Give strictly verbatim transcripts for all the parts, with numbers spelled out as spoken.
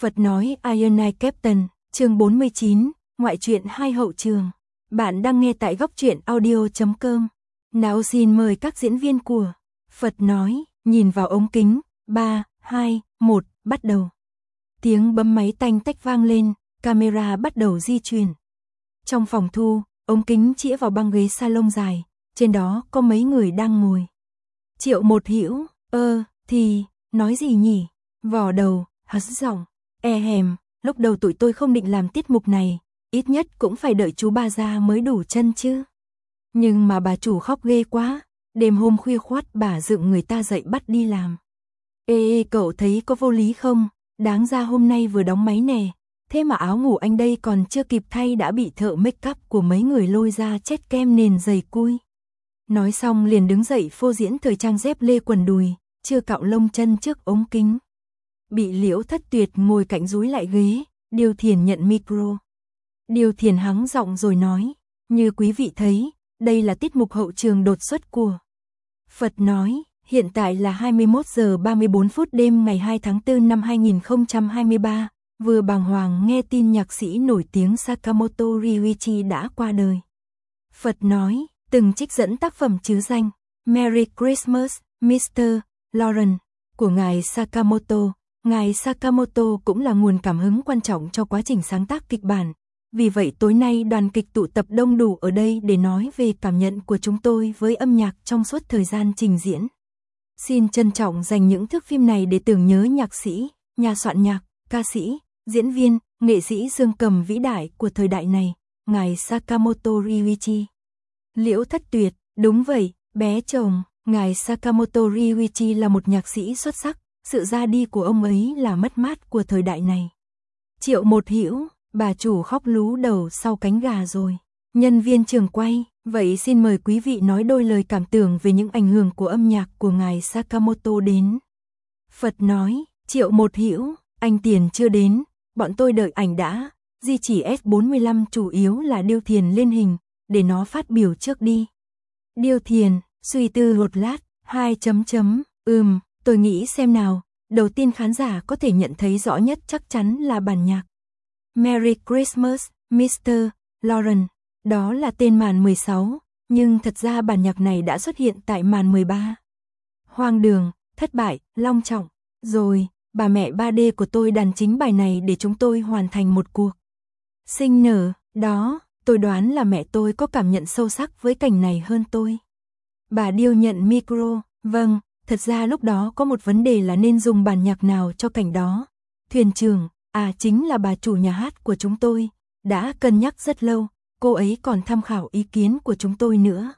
Phật nói Iron Knight Captain, chương bốn mươi chín, ngoại truyện hai hậu trường. Bạn đang nghe tại góc truyện audio chấm com. Nào xin mời các diễn viên của Phật nói, nhìn vào ống kính, ba, hai, một, bắt đầu. Tiếng bấm máy tanh tách vang lên, camera bắt đầu di chuyển. Trong phòng thu, ống kính chĩa vào băng ghế salon dài, trên đó có mấy người đang ngồi. Triệu Một Hữu, ơ, thì, nói gì nhỉ? Vò đầu, hất giọng, e hèm, lúc đầu tụi tôi không định làm tiết mục này, ít nhất cũng phải đợi chú ba ra mới đủ chân chứ. Nhưng mà bà chủ khóc ghê quá, đêm hôm khuya khoắt bà dựng người ta dậy bắt đi làm. Ê, ê cậu thấy có vô lý không? Đáng ra hôm nay vừa đóng máy nè, thế mà áo ngủ anh đây còn chưa kịp thay đã bị thợ make up của mấy người lôi ra chết kem nền dày cui. Nói xong liền đứng dậy phô diễn thời trang dép lê quần đùi, chưa cạo lông chân trước ống kính. Bị Liễu Thất Tuyệt ngồi cạnh dúi lại ghế, Điêu Thiền nhận micro. Điêu Thiền hắng giọng rồi nói, như quý vị thấy, đây là tiết mục hậu trường đột xuất của Phật nói, hiện tại là hai mươi mốt giờ ba mươi bốn phút đêm ngày hai tháng tư năm hai nghìn không trăm hai mươi ba, vừa bàng hoàng nghe tin nhạc sĩ nổi tiếng Sakamoto Ryuichi đã qua đời. Phật nói, từng trích dẫn tác phẩm chứ danh Merry Christmas, mít-tơ Lawrence của ngài Sakamoto. Ngài Sakamoto cũng là nguồn cảm hứng quan trọng cho quá trình sáng tác kịch bản. Vì vậy tối nay đoàn kịch tụ tập đông đủ ở đây để nói về cảm nhận của chúng tôi với âm nhạc trong suốt thời gian trình diễn. Xin trân trọng dành những thước phim này để tưởng nhớ nhạc sĩ, nhà soạn nhạc, ca sĩ, diễn viên, nghệ sĩ dương cầm vĩ đại của thời đại này, ngài Sakamoto Ryuichi. Liễu Thất Tuyệt, đúng vậy, bé chồng, ngài Sakamoto Ryuichi là một nhạc sĩ xuất sắc, sự ra đi của ông ấy là mất mát của thời đại này. Triệu Một Hữu, bà chủ khóc lú đầu sau cánh gà rồi. Nhân viên trường quay, vậy xin mời quý vị nói đôi lời cảm tưởng về những ảnh hưởng của âm nhạc của ngài Sakamoto đến. Phật nói, Triệu Một Hữu, anh Tiền chưa đến, bọn tôi đợi ảnh đã, di chỉ ét bốn mươi lăm chủ yếu là Điêu Thiền lên hình, để nó phát biểu trước đi. Điêu Thiền, suy tư một lát, hai chấm chấm, ừm, tôi nghĩ xem nào, đầu tiên khán giả có thể nhận thấy rõ nhất chắc chắn là bản nhạc. Merry Christmas, mít-tơ Lawrence, đó là tên màn mười sáu, nhưng thật ra bản nhạc này đã xuất hiện tại màn mười ba. Hoang đường, thất bại, long trọng, rồi, bà mẹ ba D của tôi đàn chính bài này để chúng tôi hoàn thành một cuộc sinh nở, đó, tôi đoán là mẹ tôi có cảm nhận sâu sắc với cảnh này hơn tôi. Bà Điêu nhận micro, vâng, thật ra lúc đó có một vấn đề là nên dùng bản nhạc nào cho cảnh đó. Thuyền trưởng, à chính là bà chủ nhà hát của chúng tôi, đã cân nhắc rất lâu, cô ấy còn tham khảo ý kiến của chúng tôi nữa.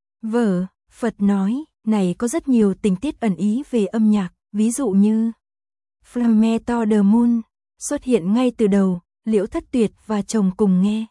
Vở, Phật nói, này có rất nhiều tình tiết ẩn ý về âm nhạc, ví dụ như Flame to the Moon, xuất hiện ngay từ đầu, Liễu Thất Tuyệt và chồng cùng nghe.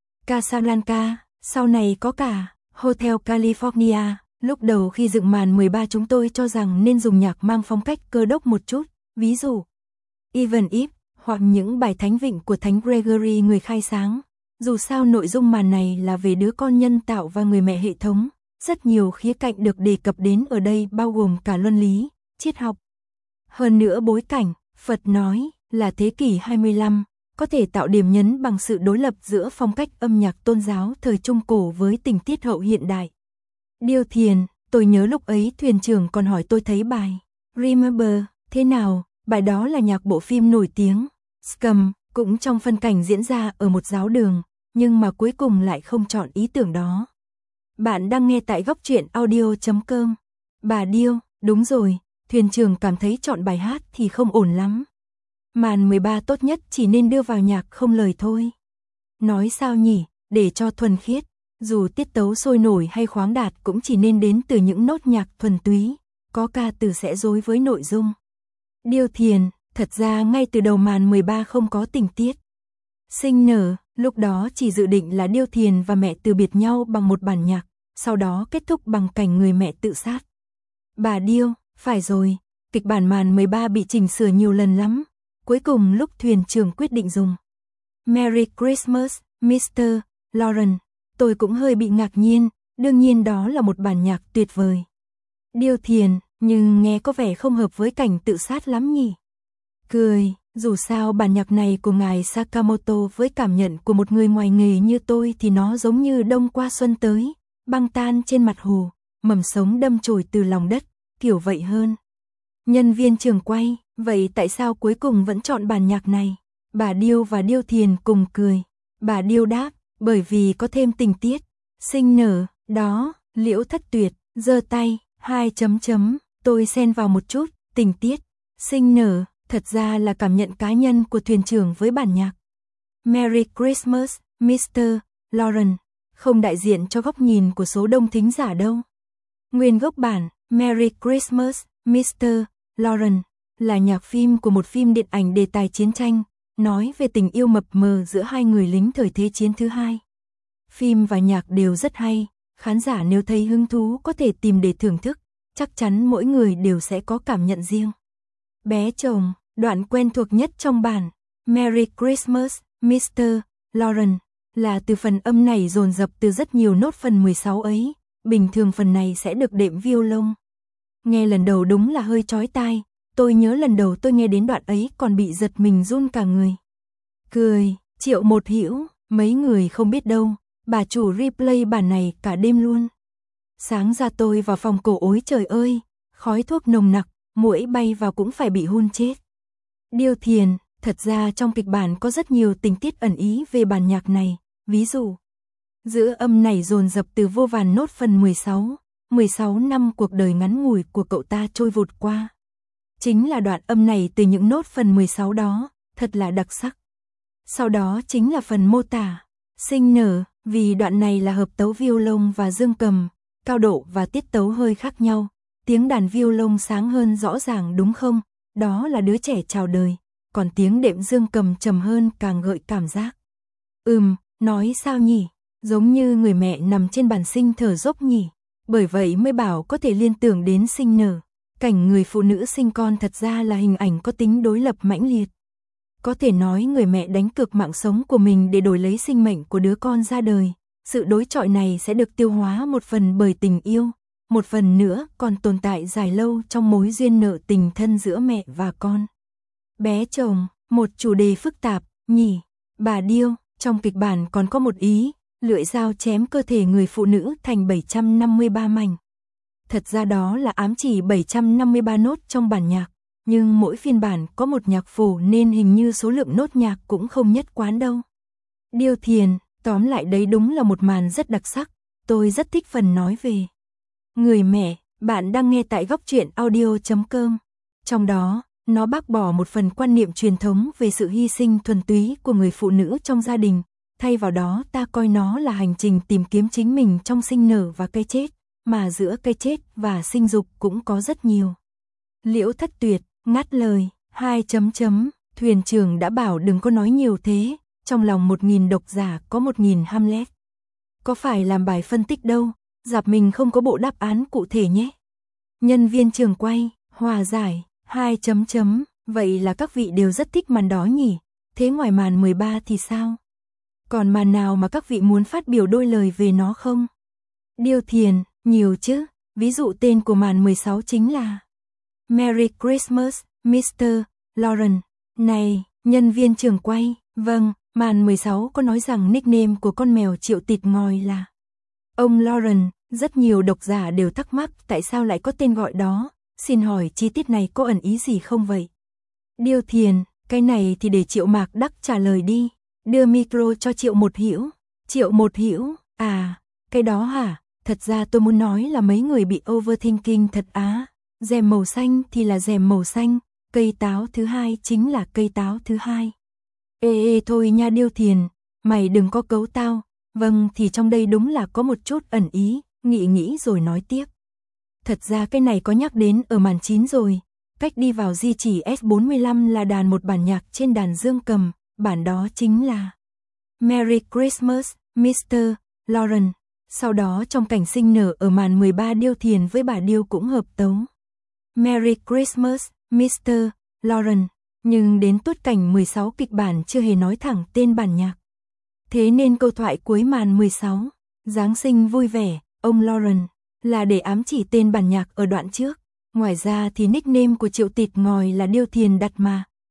Casablanca, sau này có cả Hotel California. Lúc đầu khi dựng màn mười ba chúng tôi cho rằng nên dùng nhạc mang phong cách cơ đốc một chút, ví dụ Even If, hoặc những bài thánh vịnh của Thánh Gregory người khai sáng. Dù sao nội dung màn này là về đứa con nhân tạo và người mẹ hệ thống, rất nhiều khía cạnh được đề cập đến ở đây bao gồm cả luân lý, triết học. Hơn nữa bối cảnh, Phật nói, là thế kỷ hai mươi lăm, có thể tạo điểm nhấn bằng sự đối lập giữa phong cách âm nhạc tôn giáo thời Trung Cổ với tình tiết hậu hiện đại. Điêu Thiền, tôi nhớ lúc ấy thuyền trưởng còn hỏi tôi thấy bài Remember, thế nào, bài đó là nhạc bộ phim nổi tiếng, Scum, cũng trong phân cảnh diễn ra ở một giáo đường, nhưng mà cuối cùng lại không chọn ý tưởng đó. Bạn đang nghe tại góc truyện audio chấm com. Bà Điêu, đúng rồi, thuyền trưởng cảm thấy chọn bài hát thì không ổn lắm. Màn mười ba tốt nhất chỉ nên đưa vào nhạc không lời thôi. Nói sao nhỉ, để cho thuần khiết. Dù tiết tấu sôi nổi hay khoáng đạt cũng chỉ nên đến từ những nốt nhạc thuần túy, có ca từ sẽ rối với nội dung. Điêu Thiền, thật ra ngay từ đầu màn mười ba không có tình tiết sinh nở, lúc đó chỉ dự định là Điêu Thiền và mẹ từ biệt nhau bằng một bản nhạc, sau đó kết thúc bằng cảnh người mẹ tự sát. Bà Điêu, phải rồi, kịch bản màn mười ba bị chỉnh sửa nhiều lần lắm, cuối cùng lúc thuyền trưởng quyết định dùng Merry Christmas, mít-tơ Lawrence. Tôi cũng hơi bị ngạc nhiên, đương nhiên đó là một bản nhạc tuyệt vời. Điêu Thiền, nhưng nghe có vẻ không hợp với cảnh tự sát lắm nhỉ. Cười, Dù sao bản nhạc này của ngài Sakamoto với cảm nhận của một người ngoài nghề như tôi thì nó giống như đông qua xuân tới, băng tan trên mặt hồ, mầm sống đâm chồi từ lòng đất, kiểu vậy hơn. Nhân viên trường quay, vậy tại sao cuối cùng vẫn chọn bản nhạc này? Bà Điêu và Điêu Thiền cùng cười. Bà Điêu đáp, bởi vì có thêm tình tiết, sinh nở, đó, Liễu Thất Tuyệt, giơ tay, hai chấm chấm, tôi xen vào một chút, tình tiết, sinh nở, thật ra là cảm nhận cá nhân của thuyền trưởng với bản nhạc. Merry Christmas, mít tơ Lawrence, không đại diện cho góc nhìn của số đông thính giả đâu. Nguyên gốc bản, Merry Christmas, mít tơ Lawrence, là nhạc phim của một phim điện ảnh đề tài chiến tranh, nói về tình yêu mập mờ giữa hai người lính thời Thế chiến thứ hai. Phim và nhạc đều rất hay, khán giả nếu thấy hứng thú có thể tìm để thưởng thức, chắc chắn mỗi người đều sẽ có cảm nhận riêng. Bé chồng, đoạn quen thuộc nhất trong bản Merry Christmas, mít tơ Lawrence, là từ phần âm này dồn dập từ rất nhiều nốt phần mười sáu ấy, bình thường phần này sẽ được đệm violon. Nghe lần đầu đúng là hơi chói tai, tôi nhớ lần đầu tôi nghe đến đoạn ấy còn bị giật mình run cả người. Cười, Triệu Một Hữu, mấy người không biết đâu, bà chủ replay bản này cả đêm luôn. Sáng ra tôi vào phòng cổ ối trời ơi, khói thuốc nồng nặc, muỗi bay vào cũng phải bị hun chết. Điêu Thiền, thật ra trong kịch bản có rất nhiều tình tiết ẩn ý về bản nhạc này, ví dụ, giữa âm này dồn dập từ vô vàn nốt phần mười sáu, mười sáu năm cuộc đời ngắn ngủi của cậu ta trôi vụt qua. Chính là đoạn âm này từ những nốt phần mười sáu đó, thật là đặc sắc. Sau đó chính là phần mô tả, sinh nở, vì đoạn này là hợp tấu violon và dương cầm, cao độ và tiết tấu hơi khác nhau, tiếng đàn violon sáng hơn rõ ràng đúng không, đó là đứa trẻ chào đời, còn tiếng đệm dương cầm trầm hơn càng gợi cảm giác. Ừm, nói sao nhỉ, giống như người mẹ nằm trên bàn sinh thở dốc nhỉ, bởi vậy mới bảo có thể liên tưởng đến sinh nở. Cảnh người phụ nữ sinh con thật ra là hình ảnh có tính đối lập mãnh liệt. Có thể nói người mẹ đánh cược mạng sống của mình để đổi lấy sinh mệnh của đứa con ra đời. Sự đối chọi này sẽ được tiêu hóa một phần bởi tình yêu, một phần nữa còn tồn tại dài lâu trong mối duyên nợ tình thân giữa mẹ và con. Bé chồng, một chủ đề phức tạp, nhỉ. Bà Điêu, trong kịch bản còn có một ý, lưỡi dao chém cơ thể người phụ nữ thành bảy trăm năm mươi ba mảnh. Thật ra đó là ám chỉ bảy trăm năm mươi ba nốt trong bản nhạc, nhưng mỗi phiên bản có một nhạc phổ nên hình như số lượng nốt nhạc cũng không nhất quán đâu. Điêu Thiền, tóm lại đấy đúng là một màn rất đặc sắc, tôi rất thích phần nói về người mẹ, bạn đang nghe tại góc truyện audio chấm com. Trong đó, nó bác bỏ một phần quan niệm truyền thống về sự hy sinh thuần túy của người phụ nữ trong gia đình, thay vào đó ta coi nó là hành trình tìm kiếm chính mình trong sinh nở và cái chết. Mà giữa cái chết và sinh dục cũng có rất nhiều. Liễu Thất Tuyệt, ngắt lời, hai chấm chấm, thuyền trưởng đã bảo đừng có nói nhiều thế, trong lòng một nghìn độc giả có một nghìn Hamlet. Có phải làm bài phân tích đâu, dạp mình không có bộ đáp án cụ thể nhé. Nhân viên trường quay, hòa giải, hai chấm chấm, vậy là các vị đều rất thích màn đó nhỉ, thế ngoài màn mười ba thì sao? Còn màn nào mà các vị muốn phát biểu đôi lời về nó không? Điêu Thiền, nhiều chứ, ví dụ tên của màn mười sáu chính là Merry Christmas, mít tơ Lawrence. Này, nhân viên trường quay, vâng, màn mười sáu có nói rằng nickname của con mèo Triệu Tịt Ngòi là ông Lawrence, rất nhiều độc giả đều thắc mắc tại sao lại có tên gọi đó, xin hỏi chi tiết này có ẩn ý gì không vậy? Điêu Thiền, cái này thì để Triệu Mạc Đắc trả lời đi, đưa micro cho Triệu Một Hữu. Triệu Một Hữu, à, cái đó hả? Thật ra tôi muốn nói là mấy người bị overthinking thật á. Rèm màu xanh thì là rèm màu xanh, cây táo thứ hai chính là cây táo thứ hai. Ê ê thôi nha Điêu Thiền, mày đừng có cấu tao. Vâng thì trong đây đúng là có một chút ẩn ý, nghĩ nghĩ rồi nói tiếp. Thật ra cái này có nhắc đến ở màn chín rồi. Cách đi vào di chỉ S bốn mươi lăm là đàn một bản nhạc trên đàn dương cầm, bản đó chính là Merry Christmas, mít tơ Lawrence. Sau đó trong cảnh sinh nở ở màn mười ba Điêu Thiền với bà Điêu cũng hợp tấu Merry Christmas, mít tơ Lawrence, nhưng đến tuốt cảnh mười sáu kịch bản chưa hề nói thẳng tên bản nhạc. Thế nên câu thoại cuối màn mười sáu, Giáng sinh vui vẻ, ông Lawrence, là để ám chỉ tên bản nhạc ở đoạn trước. Ngoài ra thì nickname của Triệu Tịt Ngòi là Điêu Thiền đặt mà,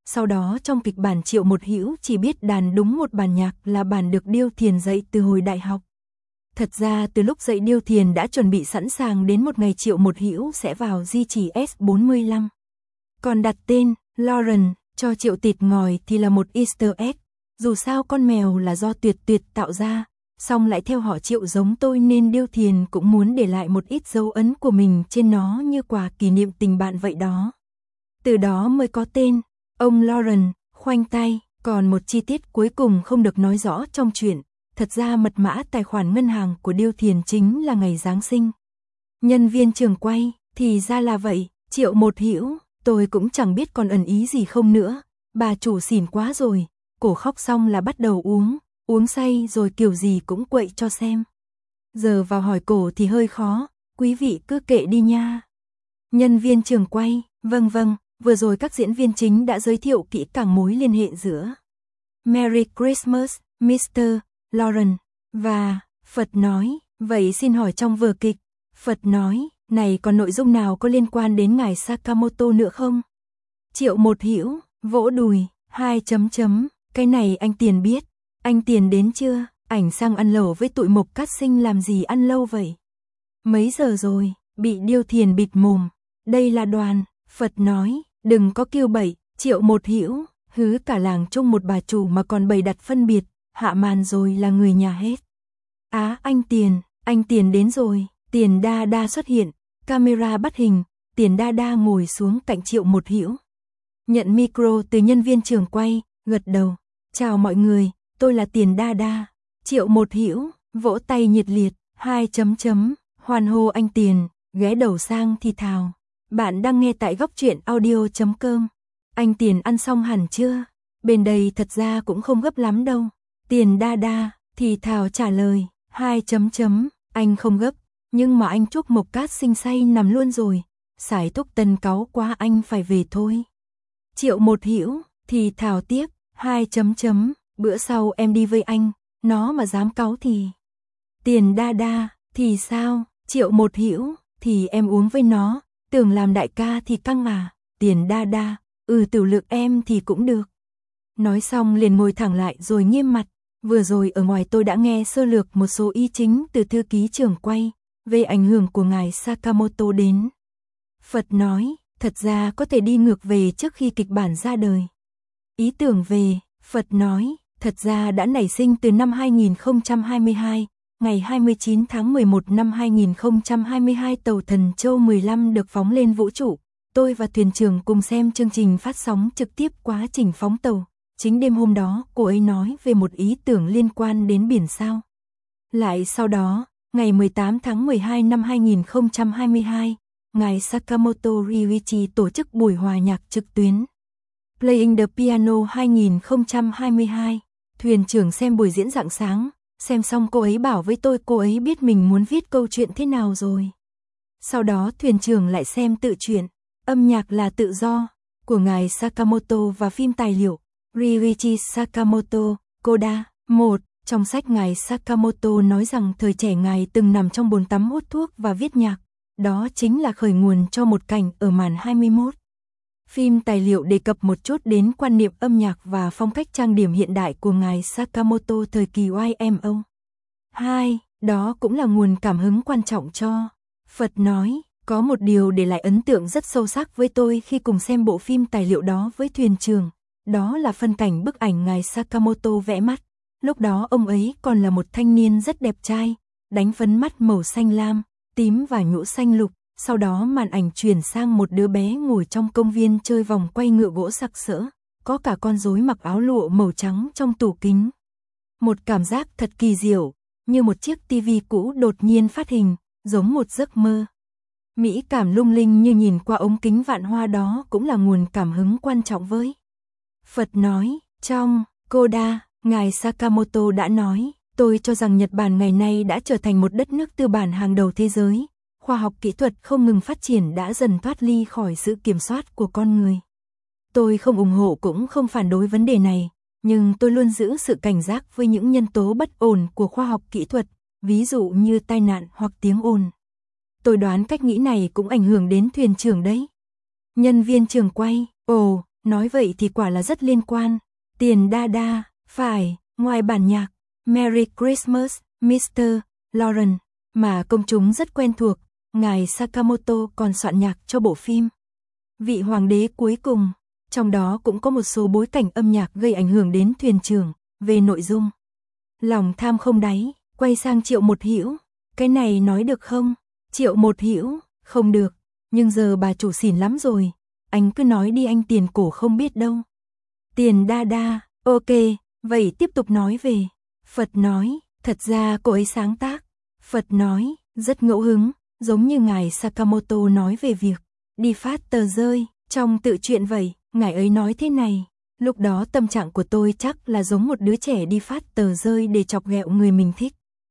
Sau đó trong kịch bản Triệu Một Hữu chỉ biết đàn đúng một bản nhạc là bản được Điêu Thiền dạy từ hồi đại học. Thật ra từ lúc dạy Điêu Thiền đã chuẩn bị sẵn sàng đến một ngày Triệu Một Hữu sẽ vào di chỉ S bốn mươi lăm. Còn đặt tên Lauren cho Triệu Tịt Ngòi thì là một Easter egg, dù sao con mèo là do Tuyệt Tuyệt tạo ra, song lại theo họ Triệu giống tôi nên Điêu Thiền cũng muốn để lại một ít dấu ấn của mình trên nó như quà kỷ niệm tình bạn vậy đó. Từ đó mới có tên. Ông Lauren khoanh tay, còn một chi tiết cuối cùng không được nói rõ trong chuyện, thật ra mật mã tài khoản ngân hàng của Điêu Thiền chính là ngày Giáng sinh. Nhân viên trường quay, thì ra là vậy, Triệu Một Hữu, tôi cũng chẳng biết còn ẩn ý gì không nữa, bà chủ xỉn quá rồi, cổ khóc xong là bắt đầu uống, uống say rồi kiểu gì cũng quậy cho xem. Giờ vào hỏi cổ thì hơi khó, quý vị cứ kệ đi nha. Nhân viên trường quay, vâng vâng. Vừa rồi các diễn viên chính đã giới thiệu kỹ càng mối liên hệ giữa Merry Christmas, mít tơ Lauren và Phật nói, vậy xin hỏi trong vở kịch, Phật nói, này còn nội dung nào có liên quan đến ngài Sakamoto nữa không? Triệu Một Hữu, vỗ đùi, hai chấm chấm, cái này anh Tiền biết, anh Tiền đến chưa, ảnh sang ăn lẩu với tụi Mộc Cát Sinh làm gì ăn lâu vậy? Mấy giờ rồi, bị Điêu Thiền bịt mồm, đây là đoàn, Phật nói. Đừng có kêu bậy, Triệu Một Hữu, hứ cả làng chung một bà chủ mà còn bày đặt phân biệt, hạ màn rồi là người nhà hết. Á à, anh Tiền, anh Tiền đến rồi, Tiền Đa Đa xuất hiện, camera bắt hình, Tiền Đa Đa ngồi xuống cạnh Triệu Một Hữu. Nhận micro từ nhân viên trường quay, gật đầu, chào mọi người, tôi là Tiền Đa Đa. Triệu Một Hữu, vỗ tay nhiệt liệt, hai chấm chấm, hoan hô anh Tiền, ghé đầu sang thì thào. Bạn đang nghe tại góc truyện audio chấm com. Anh Tiền ăn xong hẳn chưa? Bên đây thật ra cũng không gấp lắm đâu. Tiền Đa Đa thì thào trả lời, hai chấm chấm, anh không gấp, nhưng mà anh Trúc Mộc Cát Sinh say nằm luôn rồi. Sải Thúc Tân cáu quá anh phải về thôi. Triệu Một Hữu thì thào tiếp, hai chấm chấm, bữa sau em đi với anh, nó mà dám cáu thì. Tiền Đa Đa thì sao? Triệu Một Hữu thì em uống với nó. Tưởng làm đại ca thì căng à, Tiền Đa Đa, ừ tiểu lượng em thì cũng được. Nói xong liền ngồi thẳng lại rồi nghiêm mặt, vừa rồi ở ngoài tôi đã nghe sơ lược một số ý chính từ thư ký trưởng quay, về ảnh hưởng của ngài Sakamoto đến. Phật nói, thật ra có thể đi ngược về trước khi kịch bản ra đời. Ý tưởng về, Phật nói, thật ra đã nảy sinh từ năm hai nghìn không trăm hai mươi hai. Ngày hai mươi chín tháng mười một năm hai nghìn không trăm hai mươi hai tàu Thần Châu mười lăm được phóng lên vũ trụ. Tôi và thuyền trưởng cùng xem chương trình phát sóng trực tiếp quá trình phóng tàu. Chính đêm hôm đó, cô ấy nói về một ý tưởng liên quan đến biển sao. Lại sau đó, ngày mười tám tháng mười hai năm hai nghìn không trăm hai mươi hai, ngài Sakamoto Ryuichi tổ chức buổi hòa nhạc trực tuyến. Playing the Piano hai nghìn không trăm hai mươi hai. Thuyền trưởng xem buổi diễn rạng sáng. Xem xong cô ấy bảo với tôi cô ấy biết mình muốn viết câu chuyện thế nào rồi. Sau đó thuyền trưởng lại xem tự truyện, âm nhạc là tự do, của ngài Sakamoto và phim tài liệu, Ryuichi Sakamoto, Coda. Một. Trong sách ngài Sakamoto nói rằng thời trẻ ngài từng nằm trong bồn tắm hút thuốc và viết nhạc, đó chính là khởi nguồn cho một cảnh ở màn hai mươi mốt. Phim tài liệu đề cập một chút đến quan niệm âm nhạc và phong cách trang điểm hiện đại của ngài Sakamoto thời kỳ Y M O. Hai. Đó cũng là nguồn cảm hứng quan trọng cho. Phật nói, có một điều để lại ấn tượng rất sâu sắc với tôi khi cùng xem bộ phim tài liệu đó với thuyền trưởng. Đó là phân cảnh bức ảnh ngài Sakamoto vẽ mắt. Lúc đó ông ấy còn là một thanh niên rất đẹp trai, đánh phấn mắt màu xanh lam, tím và nhũ xanh lục. Sau đó màn ảnh chuyển sang một đứa bé ngồi trong công viên chơi vòng quay ngựa gỗ sặc sỡ, có cả con rối mặc áo lụa màu trắng trong tủ kính. Một cảm giác thật kỳ diệu, như một chiếc tivi cũ đột nhiên phát hình, giống một giấc mơ. Mỹ cảm lung linh như nhìn qua ống kính vạn hoa, đó cũng là nguồn cảm hứng quan trọng với. Phật nói, trong Coda, ngài Sakamoto đã nói, tôi cho rằng Nhật Bản ngày nay đã trở thành một đất nước tư bản hàng đầu thế giới. Khoa học kỹ thuật không ngừng phát triển đã dần thoát ly khỏi sự kiểm soát của con người. Tôi không ủng hộ cũng không phản đối vấn đề này, nhưng tôi luôn giữ sự cảnh giác với những nhân tố bất ổn của khoa học kỹ thuật, ví dụ như tai nạn hoặc tiếng ồn. Tôi đoán cách nghĩ này cũng ảnh hưởng đến thuyền trưởng đấy. Nhân viên trường quay, ồ, nói vậy thì quả là rất liên quan. Tiền đa đa, phải, ngoài bản nhạc Merry Christmas, mít-tơ Lawrence, mà công chúng rất quen thuộc, ngài Sakamoto còn soạn nhạc cho bộ phim Vị Hoàng đế cuối cùng, trong đó cũng có một số bối cảnh âm nhạc gây ảnh hưởng đến thuyền trưởng. Về nội dung, lòng tham không đáy, quay sang Triệu Một Hữu, cái này nói được không? Triệu Một Hữu, không được, nhưng giờ bà chủ xỉn lắm rồi, anh cứ nói đi, anh Tiền cổ không biết đâu. Tiền đa đa, ok, vậy tiếp tục nói về. Phật nói, thật ra cô ấy sáng tác. Phật nói, rất ngẫu hứng, giống như ngài Sakamoto nói về việc đi phát tờ rơi, trong tự truyện vậy, ngài ấy nói thế này. Lúc đó tâm trạng của tôi chắc là giống một đứa trẻ đi phát tờ rơi để chọc ghẹo người mình thích.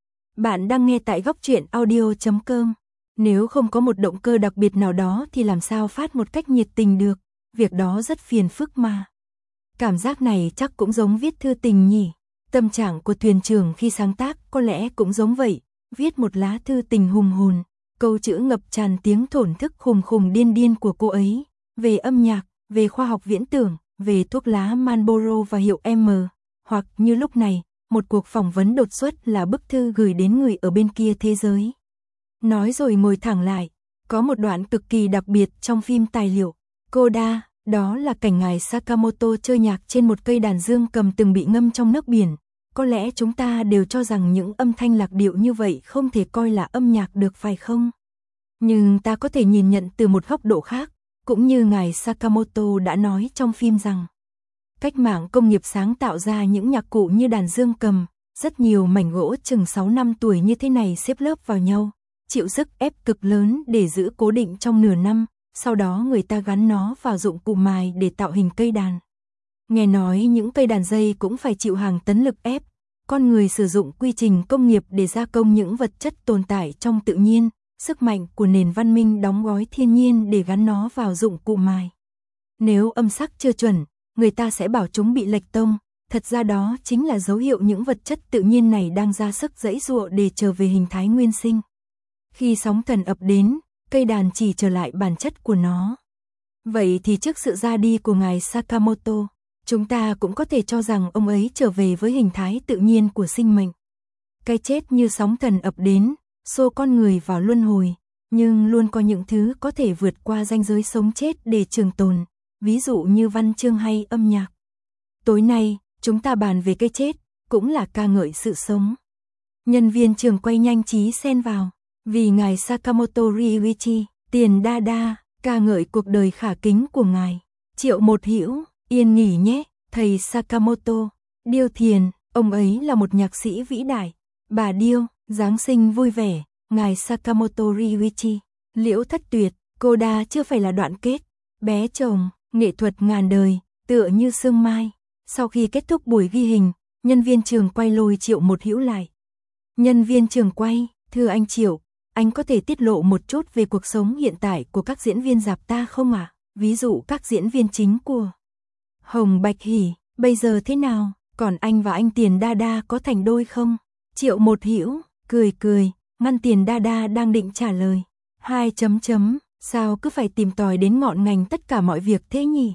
Bạn đang nghe tại góc truyện audio chấm com. Nếu không có một động cơ đặc biệt nào đó thì làm sao phát một cách nhiệt tình được, việc đó rất phiền phức mà. Cảm giác này chắc cũng giống viết thư tình nhỉ. Tâm trạng của thuyền trưởng khi sáng tác có lẽ cũng giống vậy, viết một lá thư tình hùng hồn, câu chữ ngập tràn tiếng thổn thức khùng khùng điên điên của cô ấy, về âm nhạc, về khoa học viễn tưởng, về thuốc lá Marlboro và hiệu M, hoặc như lúc này, một cuộc phỏng vấn đột xuất là bức thư gửi đến người ở bên kia thế giới. Nói rồi ngồi thẳng lại, có một đoạn cực kỳ đặc biệt trong phim tài liệu Coda, đó là cảnh ngài Sakamoto chơi nhạc trên một cây đàn dương cầm từng bị ngâm trong nước biển. Có lẽ chúng ta đều cho rằng những âm thanh lạc điệu như vậy không thể coi là âm nhạc được phải không? Nhưng ta có thể nhìn nhận từ một góc độ khác, cũng như ngài Sakamoto đã nói trong phim rằng cách mạng công nghiệp sáng tạo ra những nhạc cụ như đàn dương cầm, rất nhiều mảnh gỗ chừng sáu năm tuổi như thế này xếp lớp vào nhau, chịu sức ép cực lớn để giữ cố định trong nửa năm, sau đó người ta gắn nó vào dụng cụ mài để tạo hình cây đàn. Nghe nói những cây đàn dây cũng phải chịu hàng tấn lực ép, con người sử dụng quy trình công nghiệp để gia công những vật chất tồn tại trong tự nhiên, sức mạnh của nền văn minh đóng gói thiên nhiên để gắn nó vào dụng cụ mài. Nếu âm sắc chưa chuẩn, người ta sẽ bảo chúng bị lệch tông, thật ra đó chính là dấu hiệu những vật chất tự nhiên này đang ra sức giãy giụa để trở về hình thái nguyên sinh. Khi sóng thần ập đến, cây đàn chỉ trở lại bản chất của nó. Vậy thì trước sự ra đi của ngài Sakamoto, chúng ta cũng có thể cho rằng ông ấy trở về với hình thái tự nhiên của sinh mệnh. Cái chết như sóng thần ập đến, xô con người vào luân hồi, nhưng luôn có những thứ có thể vượt qua ranh giới sống chết để trường tồn, ví dụ như văn chương hay âm nhạc. Tối nay, chúng ta bàn về cái chết, cũng là ca ngợi sự sống. Nhân viên trường quay nhanh trí xen vào, vì ngài Sakamoto Ryuichi, Tiền đa đa, ca ngợi cuộc đời khả kính của ngài. Triệu Một Hữu, yên nghỉ nhé, thầy Sakamoto. Điêu Thiền, ông ấy là một nhạc sĩ vĩ đại. Bà Điêu, Giáng sinh vui vẻ, ngài Sakamoto Ryuichi. Liễu Thất Tuyệt, Coda chưa phải là đoạn kết. Bé chồng, nghệ thuật ngàn đời, tựa như sương mai. Sau khi kết thúc buổi ghi hình, nhân viên trường quay lôi Triệu Một Hữu lại. Nhân viên trường quay, thưa anh Triệu, anh có thể tiết lộ một chút về cuộc sống hiện tại của các diễn viên rạp ta không ạ? À? Ví dụ các diễn viên chính của Hồng Bạch Hỉ, bây giờ thế nào? Còn anh và anh Tiền đa đa có thành đôi không? Triệu Một Hữu, cười cười, ngăn Tiền đa đa đang định trả lời. Hai chấm chấm, sao cứ phải tìm tòi đến ngọn ngành tất cả mọi việc thế nhỉ?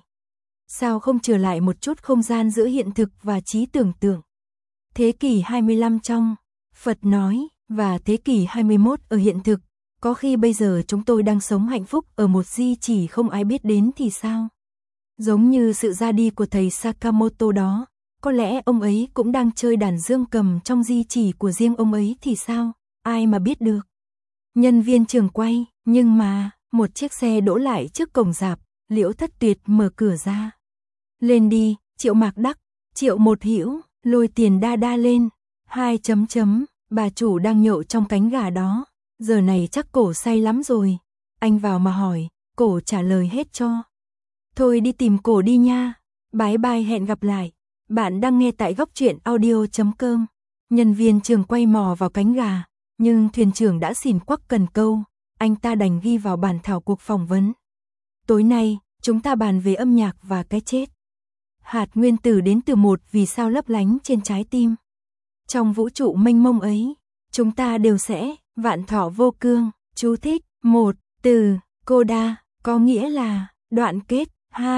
Sao không trở lại một chút không gian giữa hiện thực và trí tưởng tượng? Thế kỷ hai mươi lăm trong, Phật nói, và thế kỷ hai mươi mốt ở hiện thực, có khi bây giờ chúng tôi đang sống hạnh phúc ở một di chỉ không ai biết đến thì sao? Giống như sự ra đi của thầy Sakamoto đó, có lẽ ông ấy cũng đang chơi đàn dương cầm trong di chỉ của riêng ông ấy thì sao? Ai mà biết được? Nhân viên trường quay, nhưng mà, một chiếc xe đỗ lại trước cổng rạp, Liễu Thất Tuyệt mở cửa ra. Lên đi, Triệu Mạc Đắc, Triệu Một Hữu, lôi Tiền đa đa lên. Hai chấm chấm, bà chủ đang nhậu trong cánh gà đó, giờ này chắc cổ say lắm rồi. Anh vào mà hỏi, cổ trả lời hết cho. Thôi đi tìm cổ đi nha. Bye bye, hẹn gặp lại. Bạn đang nghe tại góc truyện audio chấm com. Nhân viên trường quay mò vào cánh gà, nhưng thuyền trưởng đã xỉn quắc cần câu, anh ta đành ghi vào bản thảo cuộc phỏng vấn. Tối nay, chúng ta bàn về âm nhạc và cái chết. Hạt nguyên tử đến từ một vì sao lấp lánh trên trái tim. Trong vũ trụ mênh mông ấy, chúng ta đều sẽ vạn thọ vô cương. Chú thích: một. Từ Coda có nghĩa là đoạn kết. Hai.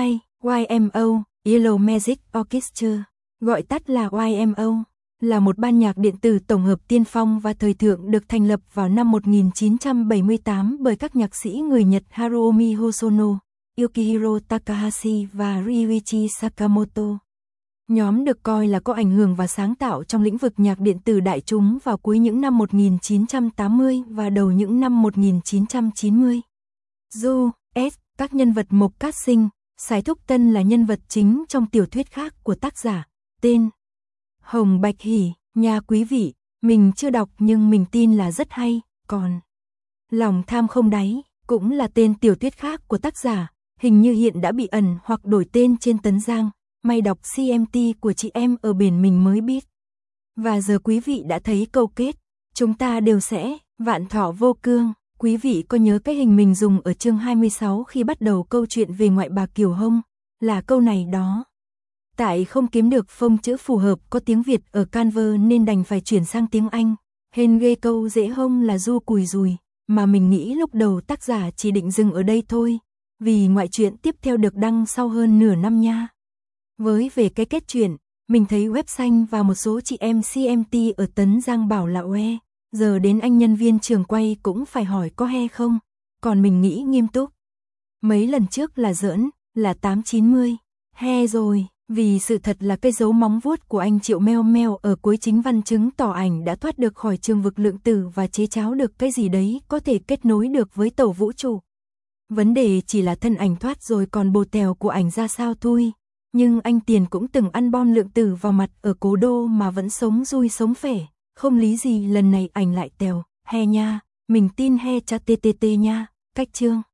Y M O, Yellow Magic Orchestra, gọi tắt là Y M O, là một ban nhạc điện tử tổng hợp tiên phong và thời thượng được thành lập vào năm một nghìn chín trăm bảy mươi tám bởi các nhạc sĩ người Nhật Haruomi Hosono, Yukihiro Takahashi và Ryuichi Sakamoto. Nhóm được coi là có ảnh hưởng và sáng tạo trong lĩnh vực nhạc điện tử đại chúng vào cuối những năm một nghìn chín trăm tám mươi và đầu những năm một nghìn chín trăm chín mươi. Du, S, các nhân vật Mộc Cát Sinh, Sái Thúc Tân là nhân vật chính trong tiểu thuyết khác của tác giả, tên Hồng Bạch Hỉ, nha quý vị, mình chưa đọc nhưng mình tin là rất hay, còn Lòng Tham Không Đáy, cũng là tên tiểu thuyết khác của tác giả, hình như hiện đã bị ẩn hoặc đổi tên trên Tấn Giang, may đọc xê em tê của chị em ở biển mình mới biết. Và giờ quý vị đã thấy câu kết, chúng ta đều sẽ, vạn thọ vô cương, quý vị có nhớ cái hình mình dùng ở chương hai mươi sáu khi bắt đầu câu chuyện về ngoại bà Kiều Hông, là câu này đó. Tại không kiếm được phông chữ phù hợp có tiếng Việt ở Canva nên đành phải chuyển sang tiếng Anh. Hên ghê câu dễ hông là du cùi rùi, mà mình nghĩ lúc đầu tác giả chỉ định dừng ở đây thôi, vì ngoại truyện tiếp theo được đăng sau hơn nửa năm nha. Với về cái kết truyện, mình thấy web xanh và một số chị em xê em tê ở Tấn Giang bảo là oe, giờ đến anh nhân viên trường quay cũng phải hỏi có he không, còn mình nghĩ nghiêm túc. Mấy lần trước là giỡn, là tám chín mươi, he rồi. Vì sự thật là cái dấu móng vuốt của anh Triệu Meo Meo ở cuối chính văn chứng tỏ ảnh đã thoát được khỏi trường vực lượng tử và chế cháo được cái gì đấy có thể kết nối được với tàu vũ trụ. Vấn đề chỉ là thân ảnh thoát rồi còn bồ tèo của ảnh ra sao thôi. Nhưng anh Tiền cũng từng ăn bom lượng tử vào mặt ở cố đô mà vẫn sống vui sống khỏe. Không lý gì lần này ảnh lại tèo, he nha, mình tin he cha tê tê tê nha, cách chương.